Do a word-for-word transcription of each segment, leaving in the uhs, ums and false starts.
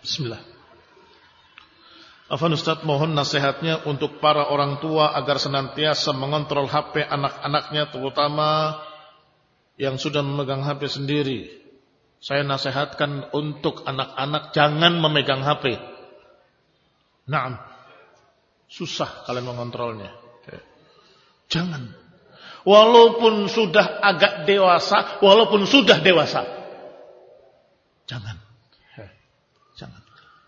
Bismillah. Afwan Ustaz, mohon nasihatnya untuk para orang tua agar senantiasa mengontrol H P anak-anaknya, terutama yang sudah memegang H P sendiri. Saya nasihatkan untuk anak-anak jangan memegang H P. Naam. Susah kalian mengontrolnya. Jangan. Walaupun sudah agak dewasa, walaupun sudah dewasa. Jangan. Jangan.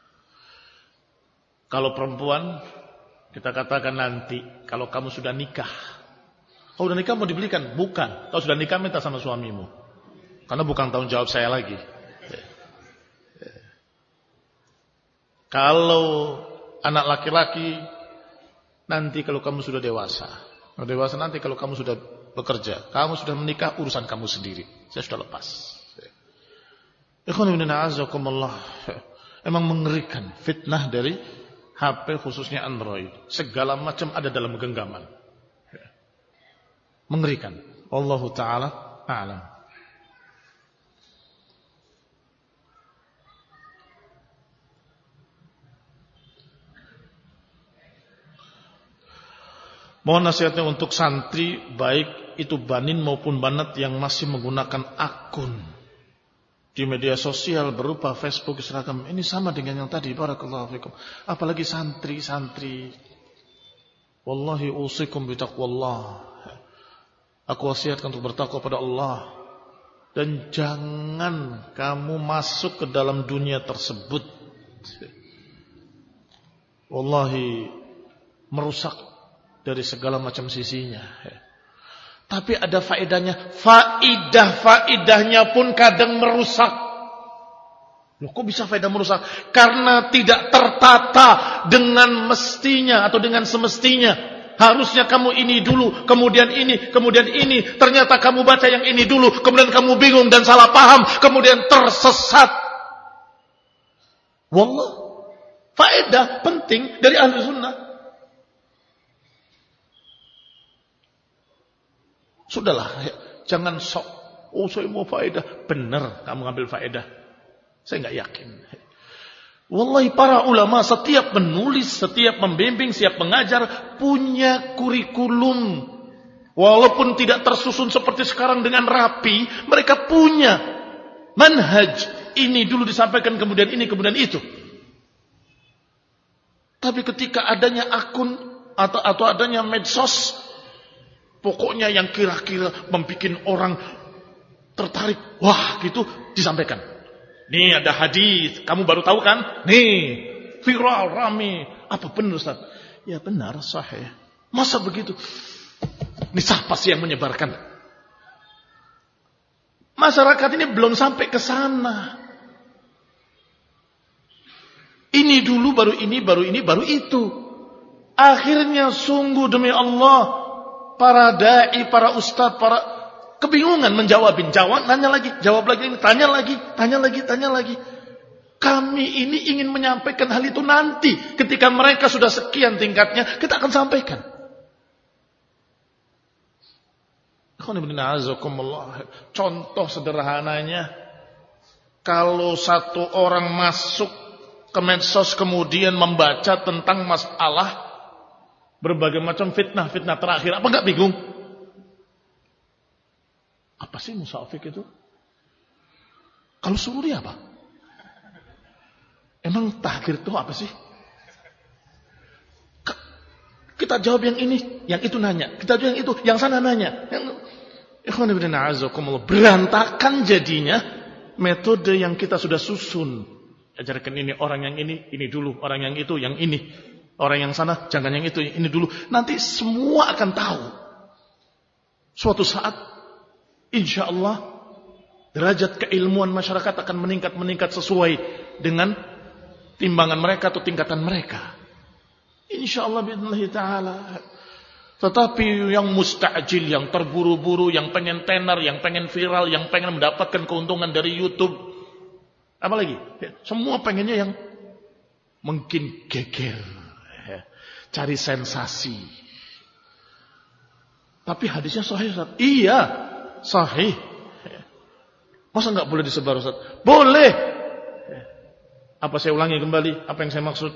Kalau perempuan, kita katakan nanti, kalau kamu sudah nikah. Oh, udah nikah mau dibelikan? Bukan. Kalau sudah nikah minta sama suamimu. Karena bukan tanggung jawab saya lagi. Kalau anak laki-laki, nanti kalau kamu sudah dewasa. Dewasa nanti kalau kamu sudah bekerja. Kamu sudah menikah, urusan kamu sendiri. Saya sudah lepas. Ikhwan ibn a'azakumullah. Emang mengerikan fitnah dari H P khususnya Android. Segala macam ada dalam genggaman. Mengerikan. Wallahu ta'ala a'lam. Mohon nasihatnya untuk santri, baik itu banin maupun banat yang masih menggunakan akun di media sosial berupa Facebook, Instagram. Ini sama dengan yang tadi, barakallahu fikum. Apalagi santri-santri. Wallahi usikum bitaqwallah. Aku wasiatkan untuk bertakwa pada Allah. Dan jangan kamu masuk ke dalam dunia tersebut. Wallahi merusak dari segala macam sisinya. Tapi ada faedahnya. Faidah-faidahnya pun kadang merusak. Loh, kok bisa faedah merusak? Karena tidak tertata dengan mestinya atau dengan semestinya. Harusnya kamu ini dulu, kemudian ini, kemudian ini. Ternyata kamu baca yang ini dulu, kemudian kamu bingung dan salah paham, kemudian tersesat. Wallah, faedah penting dari ahli sunnah. Sudahlah, jangan sok. Oh, saya mau faedah. Benar, kamu ngambil faedah. Saya enggak yakin. Wallahi para ulama setiap menulis, setiap membimbing, setiap mengajar punya kurikulum. Walaupun tidak tersusun seperti sekarang dengan rapi, mereka punya manhaj. Ini dulu disampaikan, kemudian ini, kemudian itu. Tapi ketika adanya akun atau atau adanya medsos, pokoknya yang kira-kira membuat orang tertarik. Wah, gitu disampaikan. Nih ada hadis, kamu baru tahu kan? Nih, viral, rame. Apa benar Ustaz? Ya benar, sahih. Masa begitu? Ini siapa sih yang menyebarkan? Masyarakat ini belum sampai ke sana. Ini dulu, baru ini, baru ini, baru itu. Akhirnya sungguh demi Allah, para da'i, para ustadz, para kebingungan menjawabin. Jawab, nanya lagi, jawab lagi, tanya lagi, tanya lagi, tanya lagi. Kami ini ingin menyampaikan hal itu nanti. Ketika mereka sudah sekian tingkatnya, kita akan sampaikan. Contoh sederhananya, kalau satu orang masuk ke medsos kemudian membaca tentang masalah berbagai macam fitnah-fitnah terakhir. Apa enggak bingung? Apa sih musafik itu? Kalau sururi apa? Emang takhir itu apa sih? Kita jawab yang ini, yang itu nanya. Kita jawab yang itu, yang sana nanya. Yang... Berantakan jadinya metode yang kita sudah susun. Ajarkan ini, orang yang ini, ini dulu. Orang yang itu, yang ini. Orang yang sana, jangan yang itu, ini dulu. Nanti semua akan tahu. Suatu saat, insya Allah, derajat keilmuan masyarakat akan meningkat-meningkat sesuai dengan timbangan mereka atau tingkatan mereka. Insya Allah, bi'idhnillahi ta'ala. Tetapi yang mustajil, yang terburu-buru, yang pengen tenar, yang pengen viral, yang pengen mendapatkan keuntungan dari YouTube. Apa lagi? Semua pengennya yang mungkin geger. Cari sensasi. Tapi hadisnya sahih Ustaz. Iya, sahih. Masa enggak boleh disebar Ustaz? Boleh. Apa saya ulangi kembali apa yang saya maksud?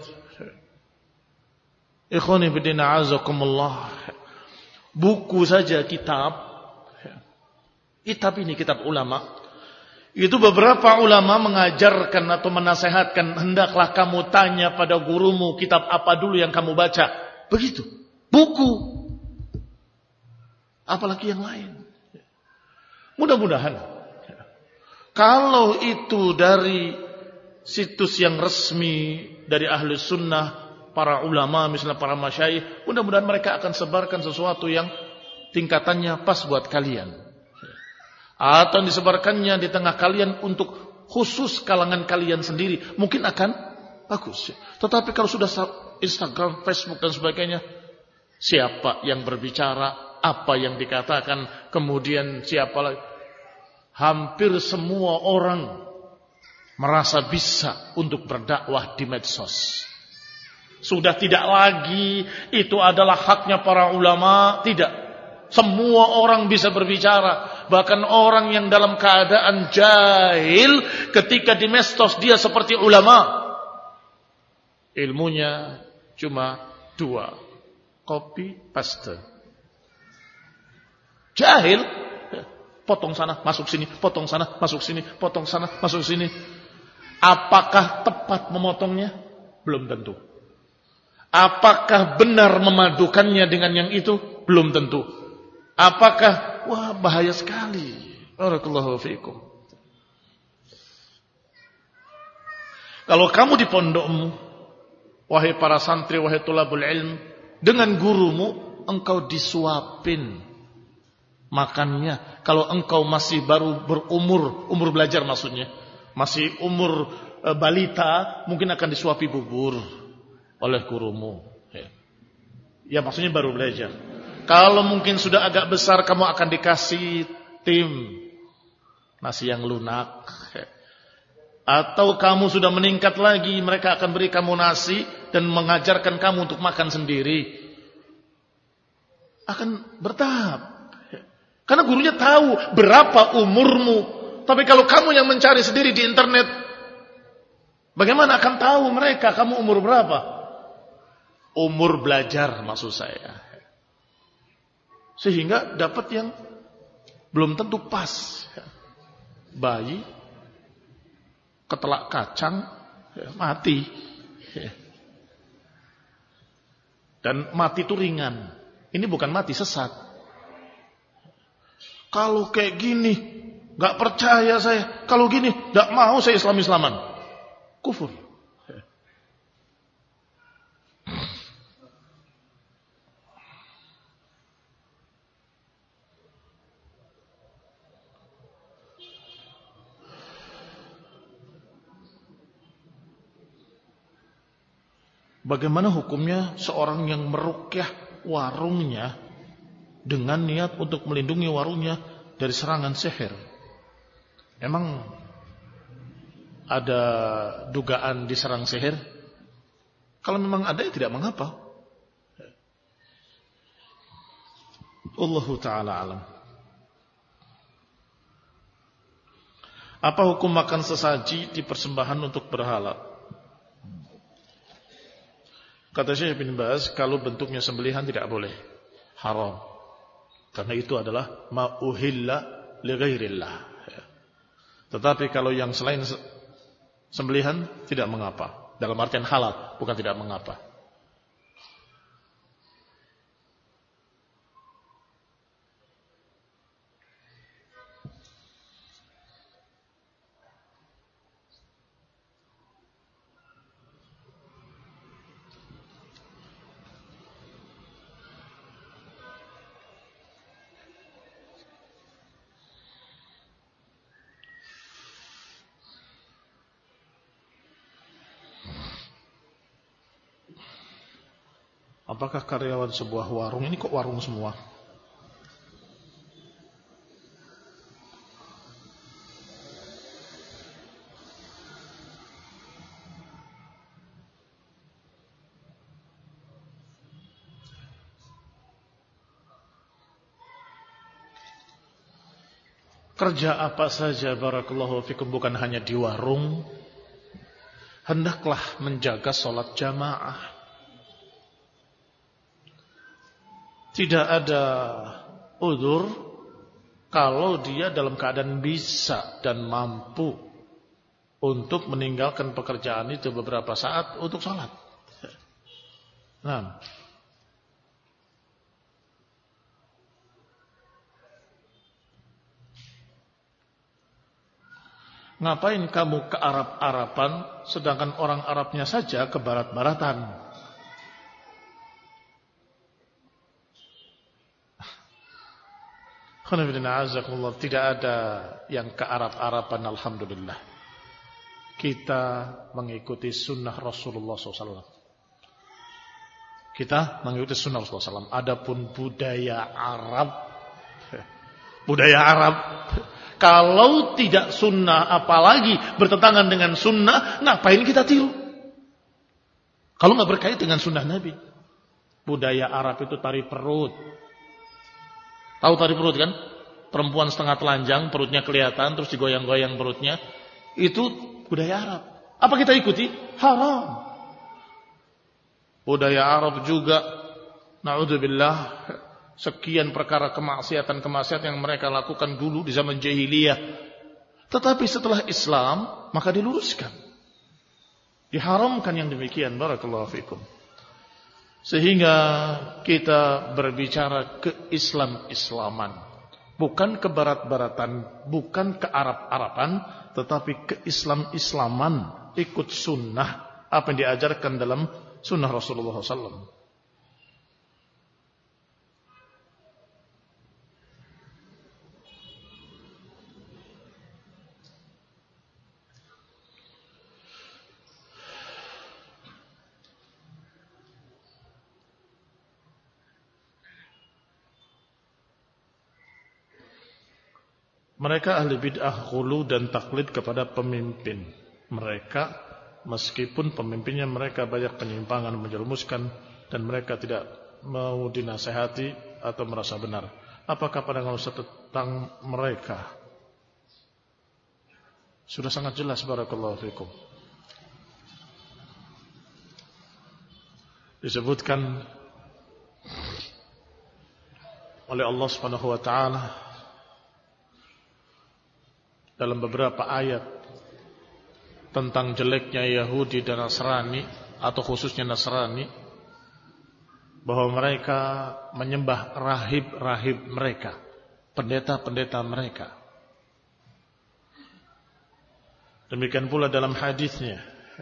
Ikhwani bidina azakumullah. Buku saja kitab. Kitab ini kitab ulama. Itu beberapa ulama mengajarkan atau menasehatkan, hendaklah kamu tanya pada gurumu kitab apa dulu yang kamu baca. Begitu. Buku. Apalagi yang lain. Mudah-mudahan kalau itu dari situs yang resmi dari ahli sunnah, para ulama, misalnya para masyayikh, mudah-mudahan mereka akan sebarkan sesuatu yang tingkatannya pas buat kalian. Atau disebarkannya di tengah kalian untuk khusus kalangan kalian sendiri, mungkin akan bagus. Tetapi kalau sudah Instagram, Facebook dan sebagainya, siapa yang berbicara, apa yang dikatakan, kemudian siapa lagi, hampir semua orang merasa bisa untuk berdakwah di medsos. Sudah tidak lagi itu adalah haknya para ulama, tidak. Semua orang bisa berbicara. Bahkan orang yang dalam keadaan jahil, ketika di medsos dia seperti ulama. Ilmunya cuma dua. Copy, paste. Jahil. Potong sana, masuk sini. Potong sana, masuk sini. Potong sana, masuk sini. Apakah tepat memotongnya? Belum tentu. Apakah benar memadukannya dengan yang itu? Belum tentu. Apakah, wah bahaya sekali. Barakallahu fiikum. Kalau kamu di pondokmu, wahai para santri, wahai tulabul ilm, dengan gurumu, engkau disuapin makannya. Kalau engkau masih baru berumur, umur belajar maksudnya, masih umur e, balita, mungkin akan disuapi bubur oleh gurumu. Ya, ya maksudnya baru belajar. Kalau mungkin sudah agak besar, kamu akan dikasih tim nasi yang lunak. Atau kamu sudah meningkat lagi, mereka akan beri kamu nasi dan mengajarkan kamu untuk makan sendiri. Akan bertahap. Karena gurunya tahu berapa umurmu. Tapi kalau kamu yang mencari sendiri di internet, bagaimana akan tahu mereka kamu umur berapa? Umur belajar maksud saya. Sehingga dapat yang belum tentu pas. Bayi ketelak kacang mati. Dan mati itu ringan. Ini bukan mati sesat. Kalau kayak gini, gak percaya saya. Kalau gini, gak mau saya Islam-Islaman. Kufur. Bagaimana hukumnya seorang yang meruqyah warungnya dengan niat untuk melindungi warungnya dari serangan sihir? Emang ada dugaan diserang sihir? Kalau memang ada, ya tidak mengapa. Allahu ta'ala alam. Apa hukum makan sesaji di persembahan untuk berhala? Kata Syekh bin Baz, kalau bentuknya sembelihan tidak boleh, haram. Karena itu adalah ma'uhilla li ghairillah. Tetapi kalau yang selain sembelihan tidak mengapa. Dalam artian halal, bukan tidak mengapa. Apakah karyawan sebuah warung, ini kok warung semua? Kerja apa saja barakallahu fikum, bukan hanya di warung. hendaklah menjaga sholat jamaah. Tidak ada udzur kalau dia dalam keadaan bisa dan mampu untuk meninggalkan pekerjaan itu beberapa saat untuk sholat. Nah, ngapain kamu ke Arab-Araban sedangkan orang Arabnya saja ke barat-baratan? Tidak ada yang ke Arab-Araban, alhamdulillah. Kita mengikuti sunnah Rasulullah shallallahu alaihi wasallam. Kita mengikuti sunnah Rasulullah shallallahu alaihi wasallam. Adapun budaya Arab, budaya Arab, kalau tidak sunnah apalagi bertentangan dengan sunnah, ngapain kita tiru? Kalau nggak berkait dengan sunnah Nabi. Budaya Arab itu tari perut. Tahu tari perut kan? Perempuan setengah telanjang, perutnya kelihatan, terus digoyang-goyang perutnya. Itu budaya Arab. Apa kita ikuti? Haram. Budaya Arab juga, na'udzubillah, sekian perkara kemaksiatan-kemaksiatan yang mereka lakukan dulu di zaman jahiliyah. Tetapi setelah Islam, maka diluruskan. Diharamkan yang demikian. Barakallahu fikum. Sehingga kita berbicara ke Islam-Islaman. Bukan ke barat-baratan, bukan ke Arab-Araban, tetapi ke Islam-Islaman. Ikut sunnah, apa yang diajarkan dalam sunnah Rasulullah shallallahu alaihi wasallam. Mereka ahli bid'ah ghulu dan taklid kepada pemimpin mereka, meskipun pemimpinnya mereka banyak penyimpangan menjerumuskan dan mereka tidak mau dinasehati atau merasa benar. Apakah pandangan Ustaz tentang mereka? Sudah sangat jelas, barakallahu fikum. Disebutkan oleh Allah Subhanahu wa taala dalam beberapa ayat tentang jeleknya Yahudi dan Nasrani, atau khususnya Nasrani, bahwa mereka menyembah rahib-rahib mereka, pendeta-pendeta mereka. Demikian pula dalam hadisnya,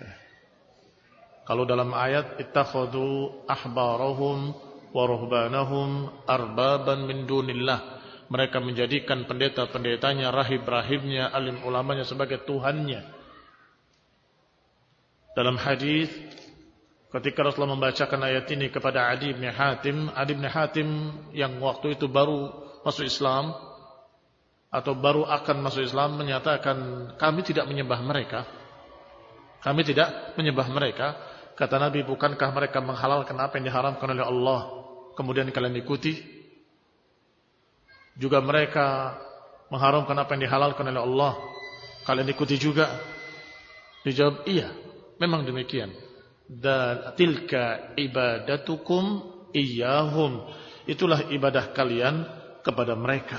kalau dalam ayat ittakhadhu ahbarahum wa ruhbanahum arbaban min dunillah, mereka menjadikan pendeta-pendetanya, rahib-rahibnya, alim ulamanya sebagai Tuhannya. Dalam hadis, ketika Rasulullah membacakan ayat ini kepada Adi bin Hatim, Adi bin Hatim yang waktu itu baru masuk Islam, atau baru akan masuk Islam, menyatakan, kami tidak menyembah mereka. Kami tidak menyembah mereka. Kata Nabi, bukankah mereka menghalalkan apa yang diharamkan oleh Allah, kemudian kalian ikuti? Juga mereka mengharamkan apa yang dihalalkan oleh Allah, kalian ikuti juga? Dijawab, iya, memang demikian. Dan tilka ibadatukum iyyahum, itulah ibadah kalian kepada mereka.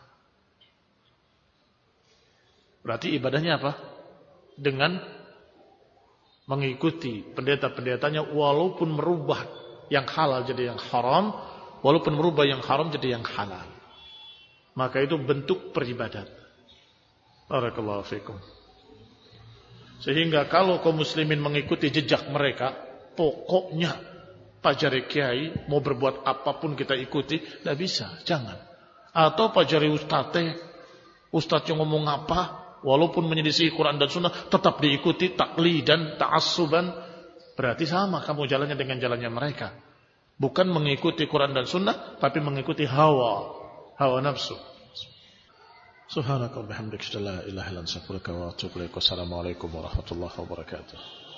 Berarti ibadahnya apa? Dengan mengikuti pendeta-pendetanya, walaupun merubah yang halal jadi yang haram, walaupun merubah yang haram jadi yang halal. Maka itu bentuk peribadat. Barakallahu fikum. Sehingga kalau kaum muslimin mengikuti jejak mereka, pokoknya pajari kiai mau berbuat apapun kita ikuti, tidak bisa, jangan. Atau pajari ustate, ustaz yang ngomong apa, walaupun menyelisih Quran dan Sunnah, tetap diikuti, taklidan, ta'assuban, berarti sama kamu jalannya dengan jalannya mereka. Bukan mengikuti Quran dan Sunnah, tapi mengikuti hawa. Hawa nafsu. Subhanaka wa bihamdika, la ilaha illa anta, astaghfiruka wa atubu ilaik. Wassalamualaikum warahmatullahi wabarakatuh.